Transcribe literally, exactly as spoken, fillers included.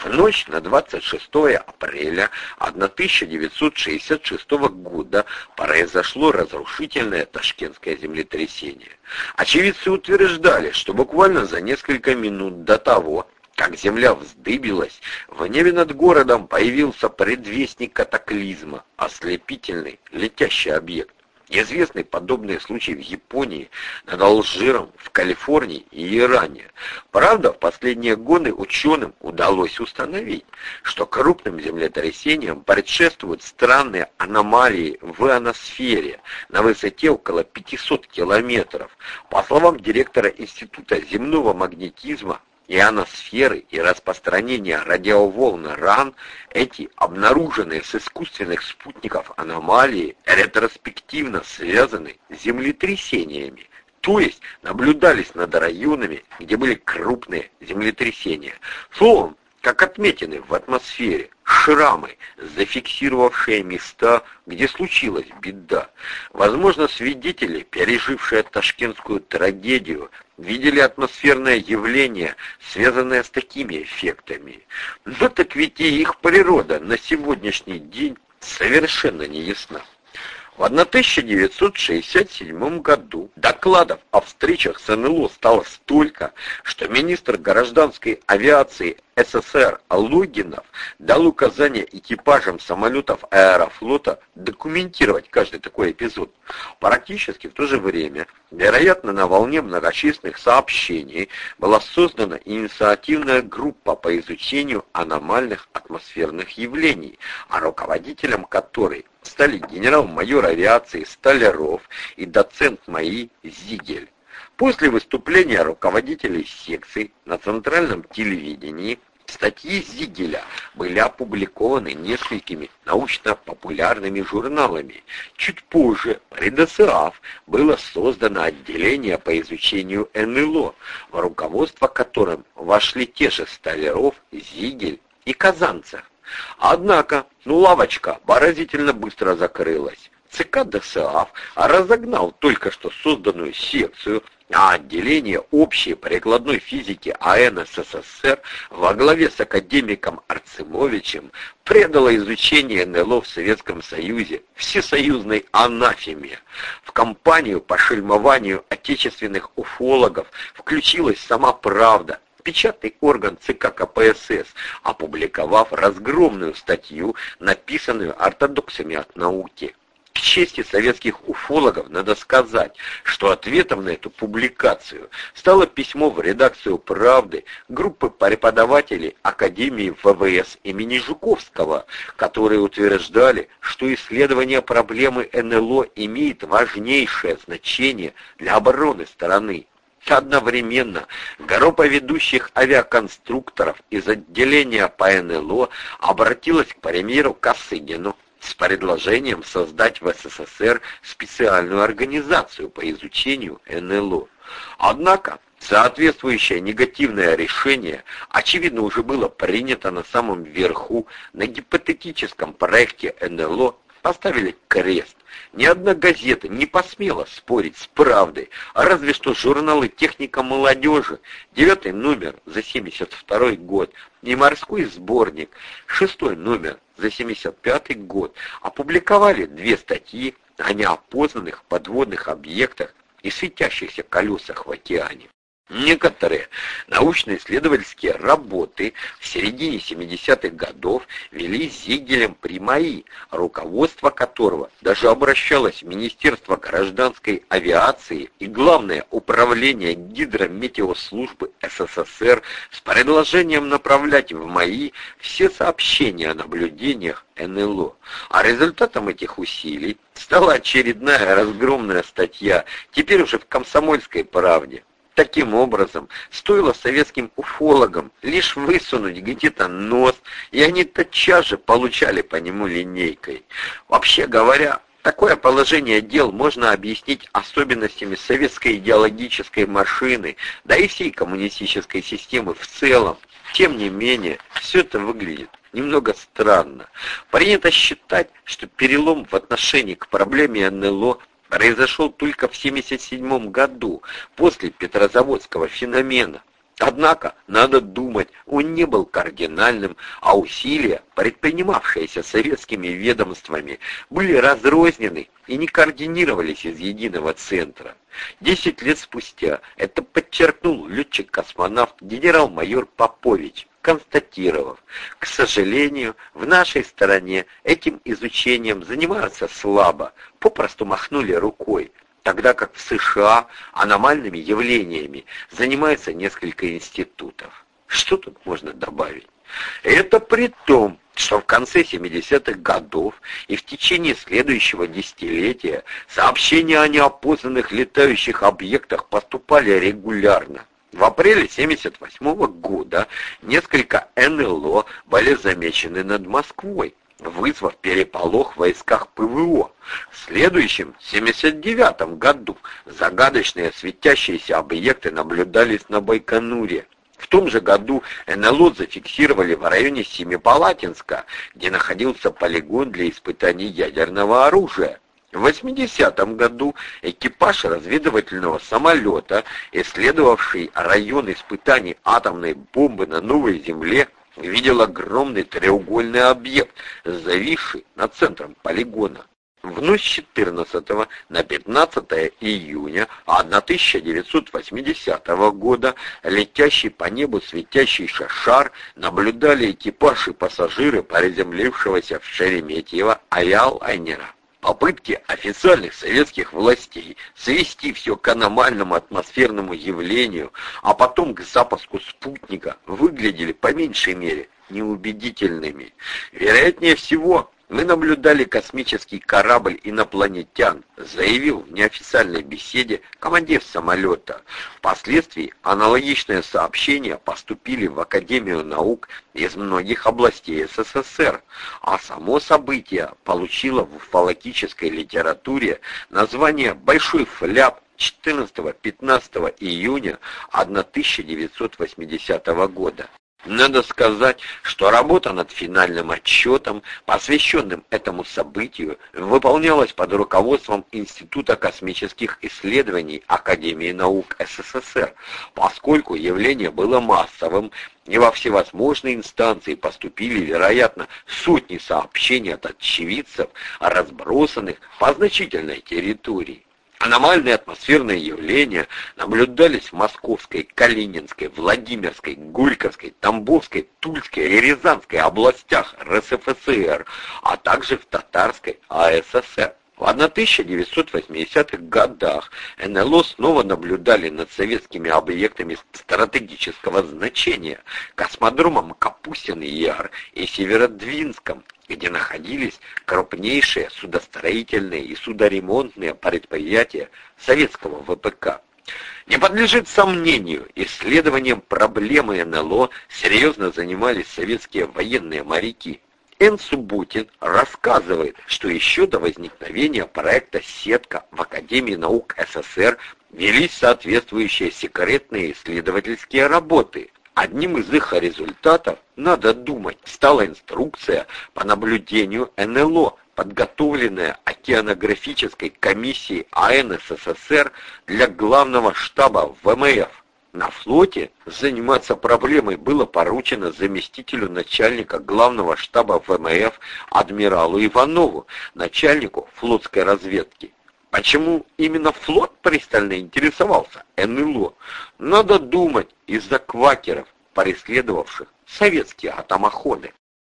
В ночь на двадцать шестое апреля тысяча девятьсот шестьдесят шестого года произошло разрушительное ташкентское землетрясение. Очевидцы утверждали, что буквально за несколько минут до того, как земля вздыбилась, в небе над городом появился предвестник катаклизма, ослепительный летящий объект. Известны подобные случаи в Японии, над Алжиром, в Калифорнии и Иране. Правда, в последние годы ученым удалось установить, что крупным землетрясениям предшествуют странные аномалии в ионосфере на высоте около пятисот километров. По словам директора Института земного магнетизма, ионосферы и распространения радиоволн РАН, эти обнаруженные с искусственных спутников аномалии ретроспективно связаны с землетрясениями, то есть наблюдались над районами, где были крупные землетрясения. Словом, как отметины в атмосфере, шрамы, зафиксировавшие места, где случилась беда. Возможно, свидетели, пережившие ташкентскую трагедию, видели атмосферное явление, связанное с такими эффектами. Но так ведь и их природа на сегодняшний день совершенно не ясна. В тысяча девятьсот шестьдесят седьмом году докладов о встречах с эн эл о стало столько, что министр гражданской авиации эс эс эс эр Логинов дал указание экипажам самолетов Аэрофлота документировать каждый такой эпизод. Практически в то же время, вероятно, на волне многочисленных сообщений, была создана инициативная группа по изучению аномальных атмосферных явлений, а руководителем которой стали генерал-майор авиации Столяров и доцент МАИ Зигель. После выступления руководителей секций на центральном телевидении статьи Зигеля были опубликованы несколькими научно-популярными журналами. Чуть позже при дэ эс а эф было создано отделение по изучению эн эл о, в руководство которым вошли те же Столяров, Зигель и Казанцев. Однако, ну лавочка поразительно быстро закрылась. ЦК дэ эс а эф разогнал только что созданную секцию, а отделение общей прикладной физики а эн эс эс эс эр во главе с академиком Арцемовичем предало изучение эн эл о в Советском Союзе всесоюзной анафеме. В кампанию по шельмованию отечественных уфологов включилась сама «Правда», печатный орган ЦК ка пэ эс эс, опубликовав разгромную статью, написанную ортодоксами от науки. К чести советских уфологов надо сказать, что ответом на эту публикацию стало письмо в редакцию «Правды» группы преподавателей Академии вэ вэ эс имени Жуковского, которые утверждали, что исследование проблемы эн эл о имеет важнейшее значение для обороны страны. Одновременно группа ведущих авиаконструкторов из отделения по эн эл о обратилась к премьеру Косыгину с предложением создать в эс эс эс эр специальную организацию по изучению эн эл о. Однако соответствующее негативное решение, очевидно, уже было принято на самом верху. На гипотетическом проекте эн эл о поставили крест. Ни одна газета не посмела спорить с «Правдой», а разве что журналы «Техника молодежи», девятый номер за семьдесят второй год, и «Морской сборник», шестой номер за семьдесят пятый год, опубликовали две статьи о неопознанных подводных объектах и светящихся колесах в океане. Некоторые научно-исследовательские работы в середине семидесятых годов вели Зигелем при МАИ, руководство которого даже обращалось в Министерство гражданской авиации и Главное управление гидрометеослужбы эс эс эс эр с предложением направлять в МАИ все сообщения о наблюдениях эн эл о. А результатом этих усилий стала очередная разгромная статья, теперь уже в «Комсомольской правде». Таким образом, стоило советским уфологам лишь высунуть где-то нос, и они тотчас же получали по нему линейкой. Вообще говоря, такое положение дел можно объяснить особенностями советской идеологической машины, да и всей коммунистической системы в целом. Тем не менее, все это выглядит немного странно. Принято считать, что перелом в отношении к проблеме эн эл о произошел только в семьдесят седьмом году, после Петрозаводского феномена. Однако, надо думать, он не был кардинальным, а усилия, предпринимавшиеся советскими ведомствами, были разрознены и не координировались из единого центра. Десять лет спустя это подчеркнул летчик-космонавт генерал-майор Попович, констатировав: к сожалению, в нашей стране этим изучением занимаются слабо, попросту махнули рукой, тогда как в США аномальными явлениями занимается несколько институтов. Что тут можно добавить? Это при том, что в конце семидесятых годов и в течение следующего десятилетия сообщения о неопознанных летающих объектах поступали регулярно. В апреле семьдесят восьмого года несколько эн эл о были замечены над Москвой, вызвав переполох в войсках пэ вэ о. В следующем, семьдесят девятом году, загадочные светящиеся объекты наблюдались на Байконуре. В том же году эн эл о зафиксировали в районе Семипалатинска, где находился полигон для испытаний ядерного оружия. В восьмидесятом году экипаж разведывательного самолета, исследовавший район испытаний атомной бомбы на Новой Земле, видел огромный треугольный объект, зависший над центром полигона. В ночь с четырнадцатого на пятнадцатое июня тысяча девятьсот восьмидесятого года летящий по небу светящийся шар наблюдали экипаж и пассажиры приземлившегося в Шереметьево авиалайнера. Попытки официальных советских властей свести все к аномальному атмосферному явлению, а потом к запуску спутника, выглядели по меньшей мере неубедительными. Вероятнее всего, мы наблюдали космический корабль инопланетян, заявил в неофициальной беседе командир самолета. Впоследствии аналогичные сообщения поступили в Академию наук из многих областей эс эс эс эр, а само событие получило в уфологической литературе название «Большой фляп» четырнадцатого-пятнадцатого июня тысяча девятьсот восьмидесятого года. Надо сказать, что работа над финальным отчетом, посвященным этому событию, выполнялась под руководством Института космических исследований Академии наук эс эс эс эр, поскольку явление было массовым, и во всевозможные инстанции поступили, вероятно, сотни сообщений от очевидцев, разбросанных по значительной территории. Аномальные атмосферные явления наблюдались в Московской, Калининской, Владимирской, Горьковской, Тамбовской, Тульской и Рязанской областях эр эс эф эс эр, а также в Татарской а эс эс эр. В тысяча девятьсот восьмидесятых годах эн эл о снова наблюдали над советскими объектами стратегического значения, космодромом Капустин-Яр и Северодвинском, где находились крупнейшие судостроительные и судоремонтные предприятия советского вэ пэ ка. Не подлежит сомнению, исследованием проблемы эн эл о серьезно занимались советские военные моряки. Н. Субботин рассказывает, что еще до возникновения проекта «Сетка» в Академии наук эс эс эр велись соответствующие секретные исследовательские работы. Одним из их результатов, надо думать, стала инструкция по наблюдению эн эл о, подготовленная океанографической комиссией а эн эс эс эс эр для главного штаба вэ эм эф. На флоте заниматься проблемой было поручено заместителю начальника главного штаба вэ эм эф адмиралу Иванову, начальнику флотской разведки. Почему именно флот пристально интересовался эн эл о? Надо думать, из-за квакеров, преследовавших советские атомоходы.